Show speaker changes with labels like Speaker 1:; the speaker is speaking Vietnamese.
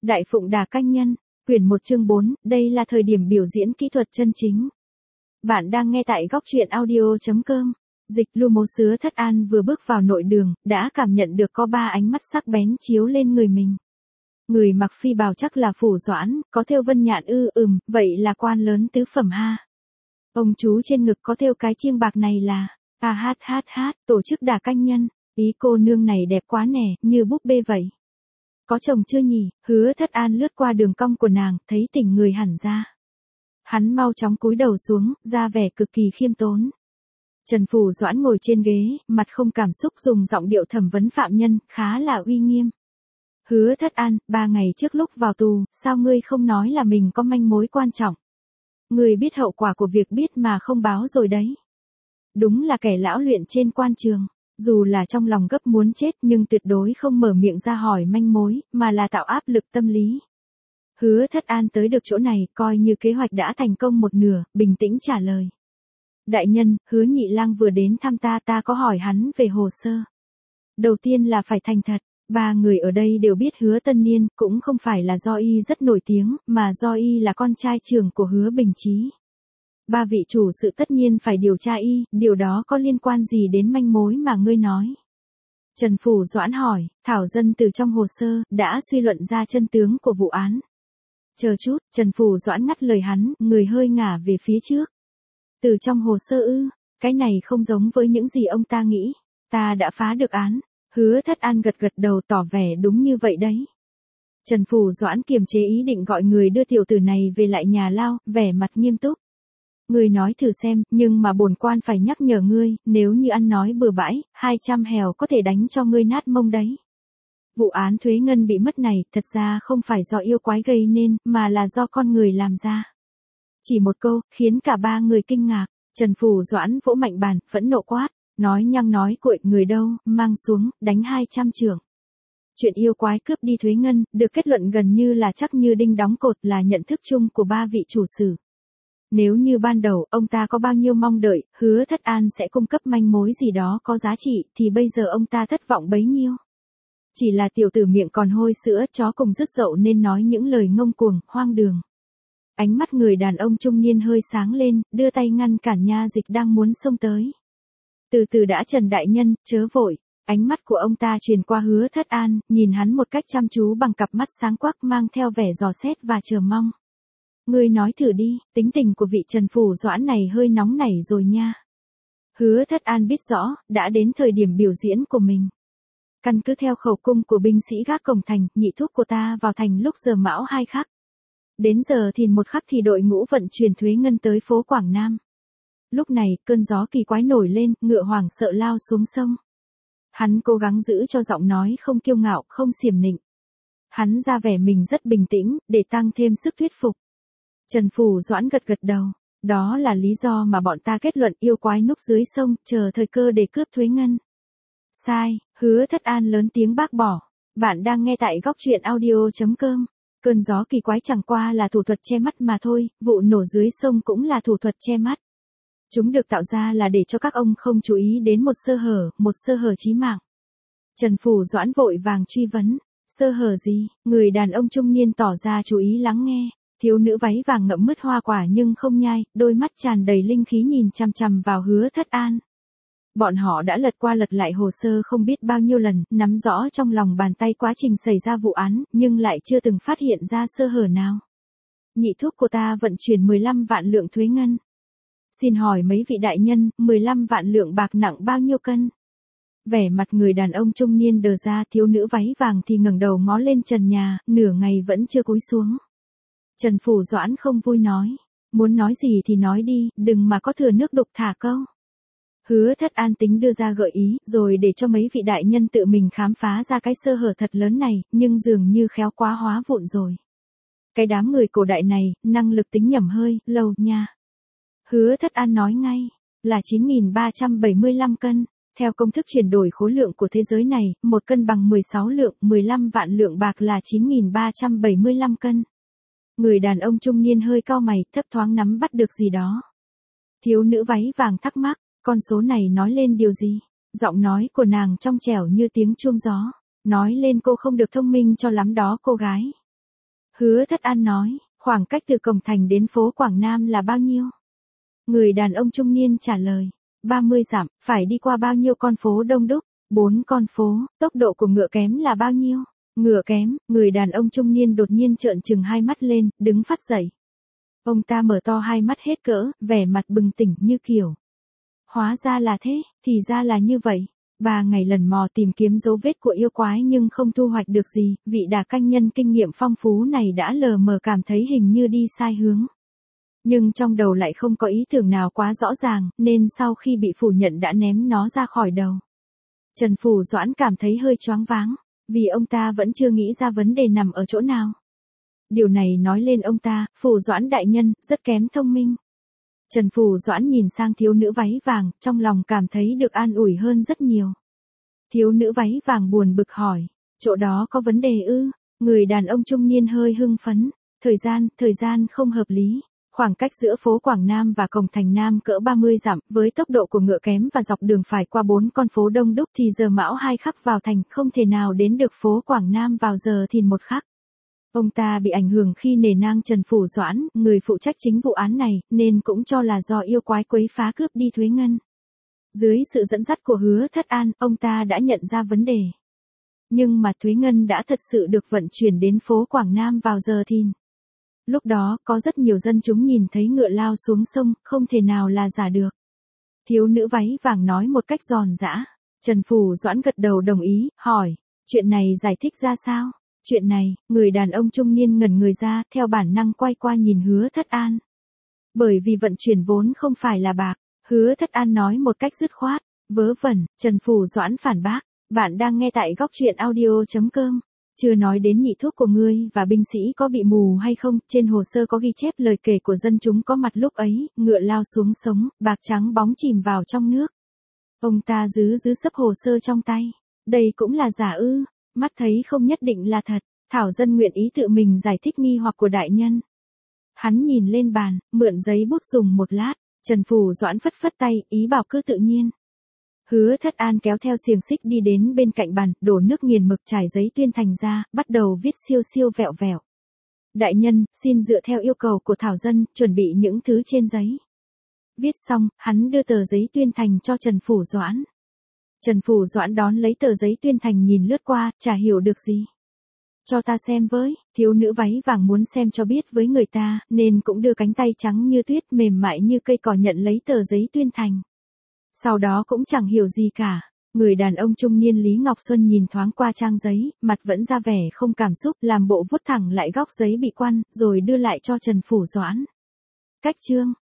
Speaker 1: Đại Phụng Đà Canh Nhân, quyển 1 chương 4, đây là thời điểm biểu diễn kỹ thuật chân chính. Bạn đang nghe tại góc truyện audio.com. Dịch Lu Mố Sứa Thất An vừa bước vào nội đường, đã cảm nhận được có 3 ánh mắt sắc bén chiếu lên người mình. Người mặc phi bào chắc là Phủ Doãn, có thêu vân nhạn vậy là quan lớn tứ phẩm ha. Ông chú trên ngực có thêu cái chiêng bạc này là, tổ chức Đà Canh Nhân, ý cô nương này đẹp quá nè, như búp bê vậy. Có chồng chưa nhỉ? Hứa Thất An lướt qua đường cong của nàng, thấy tỉnh người hẳn ra. Hắn mau chóng cúi đầu xuống, ra vẻ cực kỳ khiêm tốn. Trần Phủ Doãn ngồi trên ghế, mặt không cảm xúc dùng giọng điệu thẩm vấn phạm nhân, khá là uy nghiêm. Hứa Thất An, 3 ngày trước lúc vào tù, sao ngươi không nói là mình có manh mối quan trọng? Ngươi biết hậu quả của việc biết mà không báo rồi đấy. Đúng là kẻ lão luyện trên quan trường. Dù là trong lòng gấp muốn chết nhưng tuyệt đối không mở miệng ra hỏi manh mối, mà là tạo áp lực tâm lý. Hứa Thất An tới được chỗ này, coi như kế hoạch đã thành công một nửa, bình tĩnh trả lời. Đại nhân, Hứa Nhị Lang vừa đến thăm ta có hỏi hắn về hồ sơ. Đầu tiên là phải thành thật, 3 người ở đây đều biết Hứa Tân Niên, cũng không phải là do y rất nổi tiếng, mà do y là con trai trưởng của Hứa Bình Chí. 3 vị chủ sự tất nhiên phải điều tra y, điều đó có liên quan gì đến manh mối mà ngươi nói? Trần Phủ Doãn hỏi, thảo dân từ trong hồ sơ, đã suy luận ra chân tướng của vụ án. Chờ chút, Trần Phủ Doãn ngắt lời hắn, người hơi ngả về phía trước. Từ trong hồ sơ cái này không giống với những gì ông ta nghĩ, ta đã phá được án. Hứa Thất An gật đầu tỏ vẻ đúng như vậy đấy. Trần Phủ Doãn kiềm chế ý định gọi người đưa tiểu tử này về lại nhà lao, vẻ mặt nghiêm túc. Ngươi nói thử xem, nhưng mà bổn quan phải nhắc nhở ngươi, nếu như ăn nói bừa bãi, 200 hèo có thể đánh cho ngươi nát mông đấy. Vụ án thuế ngân bị mất này, thật ra không phải do yêu quái gây nên, mà là do con người làm ra. Chỉ một câu, khiến cả 3 người kinh ngạc. Trần Phủ Doãn vỗ mạnh bàn, phẫn nộ quát, nói nhăng nói cuội, người đâu, mang xuống, đánh 200 chưởng. Chuyện yêu quái cướp đi thuế ngân, được kết luận gần như là chắc như đinh đóng cột, là nhận thức chung của 3 vị chủ sử. Nếu như ban đầu ông ta có bao nhiêu mong đợi, Hứa Thất An sẽ cung cấp manh mối gì đó có giá trị, thì bây giờ ông ta thất vọng bấy nhiêu. Chỉ là tiểu tử miệng còn hôi sữa, chó cùng dứt dậu nên nói những lời ngông cuồng, hoang đường. Ánh mắt người đàn ông trung niên hơi sáng lên, đưa tay ngăn cản nha dịch đang muốn xông tới. Từ từ đã, Trần đại nhân, chớ vội. Ánh mắt của ông ta truyền qua Hứa Thất An, nhìn hắn một cách chăm chú bằng cặp mắt sáng quắc mang theo vẻ dò xét và chờ mong. Ngươi nói thử đi, tính tình của vị Trần Phủ Doãn này hơi nóng nảy rồi nha. Hứa Thất An biết rõ, đã đến thời điểm biểu diễn của mình. Căn cứ theo khẩu cung của binh sĩ gác cổng thành, nhị thúc của ta vào thành lúc giờ mão 2 khắc. Đến giờ thìn 1 khắc thì đội ngũ vận chuyển thuế ngân tới phố Quảng Nam. Lúc này, cơn gió kỳ quái nổi lên, ngựa hoảng sợ lao xuống sông. Hắn cố gắng giữ cho giọng nói không kiêu ngạo, không xiểm nịnh. Hắn ra vẻ mình rất bình tĩnh, để tăng thêm sức thuyết phục. Trần Phủ Doãn gật đầu, đó là lý do mà bọn ta kết luận yêu quái núp dưới sông, chờ thời cơ để cướp thuế ngân. Sai, Hứa Thất An lớn tiếng bác bỏ. Bạn đang nghe tại góc truyện audio.com. Cơn gió kỳ quái chẳng qua là thủ thuật che mắt mà thôi, vụ nổ dưới sông cũng là thủ thuật che mắt. Chúng được tạo ra là để cho các ông không chú ý đến một sơ hở chí mạng. Trần Phủ Doãn vội vàng truy vấn, sơ hở gì? Người đàn ông trung niên tỏ ra chú ý lắng nghe. Thiếu nữ váy vàng ngậm mứt hoa quả nhưng không nhai, đôi mắt tràn đầy linh khí nhìn chằm chằm vào Hứa Thất An. Bọn họ đã lật qua lật lại hồ sơ không biết bao nhiêu lần, nắm rõ trong lòng bàn tay quá trình xảy ra vụ án, nhưng lại chưa từng phát hiện ra sơ hở nào. Nhị thúc của ta vận chuyển 15 vạn lượng thuế ngân. Xin hỏi mấy vị đại nhân, 15 vạn lượng bạc nặng bao nhiêu cân? Vẻ mặt người đàn ông trung niên đờ ra, thiếu nữ váy vàng thì ngẩng đầu ngó lên trần nhà, nửa ngày vẫn chưa cúi xuống. Trần Phủ Doãn không vui nói, muốn nói gì thì nói đi, đừng mà có thừa nước đục thả câu. Hứa Thất An tính đưa ra gợi ý, rồi để cho mấy vị đại nhân tự mình khám phá ra cái sơ hở thật lớn này, nhưng dường như khéo quá hóa vụn rồi. Cái đám người cổ đại này, năng lực tính nhẩm hơi, lâu nha. Hứa Thất An nói ngay, là 9.375 cân. Theo công thức chuyển đổi khối lượng của thế giới này, 1 cân bằng 16 lượng, 15 vạn lượng bạc là 9.375 cân. Người đàn ông trung niên hơi cau mày, thấp thoáng nắm bắt được gì đó. Thiếu nữ váy vàng thắc mắc, con số này nói lên điều gì? Giọng nói của nàng trong trẻo như tiếng chuông gió. Nói lên cô không được thông minh cho lắm đó cô gái. Hứa Thất An nói, khoảng cách từ cổng thành đến phố Quảng Nam là bao nhiêu? Người đàn ông trung niên trả lời, 30 dặm, phải đi qua bao nhiêu con phố đông đúc? 4 con phố, tốc độ của ngựa kém là bao nhiêu? Ngựa kém, người đàn ông trung niên đột nhiên trợn trừng hai mắt lên, đứng phát dậy. Ông ta mở to hai mắt hết cỡ, vẻ mặt bừng tỉnh như kiểu. Hóa ra là thế, thì ra là như vậy. 3 ngày lần mò tìm kiếm dấu vết của yêu quái nhưng không thu hoạch được gì, vị đà canh nhân kinh nghiệm phong phú này đã lờ mờ cảm thấy hình như đi sai hướng. Nhưng trong đầu lại không có ý tưởng nào quá rõ ràng, nên sau khi bị phủ nhận đã ném nó ra khỏi đầu. Trần Phủ Doãn cảm thấy hơi choáng váng, vì ông ta vẫn chưa nghĩ ra vấn đề nằm ở chỗ nào. Điều này nói lên ông ta, Phủ Doãn đại nhân, rất kém thông minh. Trần Phủ Doãn nhìn sang thiếu nữ váy vàng, trong lòng cảm thấy được an ủi hơn rất nhiều. Thiếu nữ váy vàng buồn bực hỏi, chỗ đó có vấn đề ư? Người đàn ông trung niên hơi hưng phấn, thời gian không hợp lý. Khoảng cách giữa phố Quảng Nam và cổng thành Nam cỡ 30 dặm, với tốc độ của ngựa kém và dọc đường phải qua 4 con phố đông đúc thì giờ Mão 2 khắc vào thành, không thể nào đến được phố Quảng Nam vào giờ Thìn 1 khắc. Ông ta bị ảnh hưởng khi nể nang Trần Phủ Doãn, người phụ trách chính vụ án này, nên cũng cho là do yêu quái quấy phá cướp đi thuế ngân. Dưới sự dẫn dắt của Hứa Thất An, ông ta đã nhận ra vấn đề. Nhưng mà thuế ngân đã thật sự được vận chuyển đến phố Quảng Nam vào giờ Thìn. Lúc đó, có rất nhiều dân chúng nhìn thấy ngựa lao xuống sông, không thể nào là giả được. Thiếu nữ váy vàng nói một cách giòn giã. Trần Phủ Doãn gật đầu đồng ý, hỏi, chuyện này giải thích ra sao? Chuyện này, người đàn ông trung niên ngẩn người ra, theo bản năng quay qua nhìn Hứa Thất An. Bởi vì vận chuyển vốn không phải là bạc, Hứa Thất An nói một cách dứt khoát, vớ vẩn, Trần Phủ Doãn phản bác, bạn đang nghe tại góc truyện audio.com. Chưa nói đến nhị thuốc của ngươi và binh sĩ có bị mù hay không, trên hồ sơ có ghi chép lời kể của dân chúng có mặt lúc ấy, ngựa lao xuống sống, bạc trắng bóng chìm vào trong nước. Ông ta giữ sấp hồ sơ trong tay. Đây cũng là giả ư, mắt thấy không nhất định là thật, Thảo dân nguyện ý tự mình giải thích nghi hoặc của đại nhân. Hắn nhìn lên bàn, mượn giấy bút dùng một lát, Trần Phủ Doãn phất phất tay, ý bảo cứ tự nhiên. Hứa Thất An kéo theo xiềng xích đi đến bên cạnh bàn, đổ nước nghiền mực trải giấy tuyên thành ra, bắt đầu viết siêu siêu vẹo vẹo. Đại nhân, xin dựa theo yêu cầu của Thảo dân, chuẩn bị những thứ trên giấy. Viết xong, hắn đưa tờ giấy tuyên thành cho Trần Phủ Doãn. Trần Phủ Doãn đón lấy tờ giấy tuyên thành nhìn lướt qua, chả hiểu được gì. Cho ta xem với, thiếu nữ váy vàng muốn xem cho biết với người ta, nên cũng đưa cánh tay trắng như tuyết mềm mại như cây cỏ nhận lấy tờ giấy tuyên thành. Sau đó cũng chẳng hiểu gì cả. Người đàn ông trung niên Lý Ngọc Xuân nhìn thoáng qua trang giấy, mặt vẫn ra vẻ không cảm xúc, làm bộ vuốt thẳng lại góc giấy bị quăn, rồi đưa lại cho Trần Phủ Doãn. Cách chương